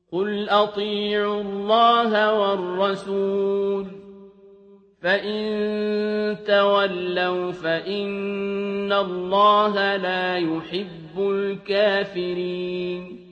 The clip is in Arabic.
قُلْ أَطِيعُوا اللَّهَ وَالرَّسُولَ ۖ فَإِن تَوَلَّوْا فَإِنَّ اللَّهَ لَا يُحِبُّ الْكَافِرِينَ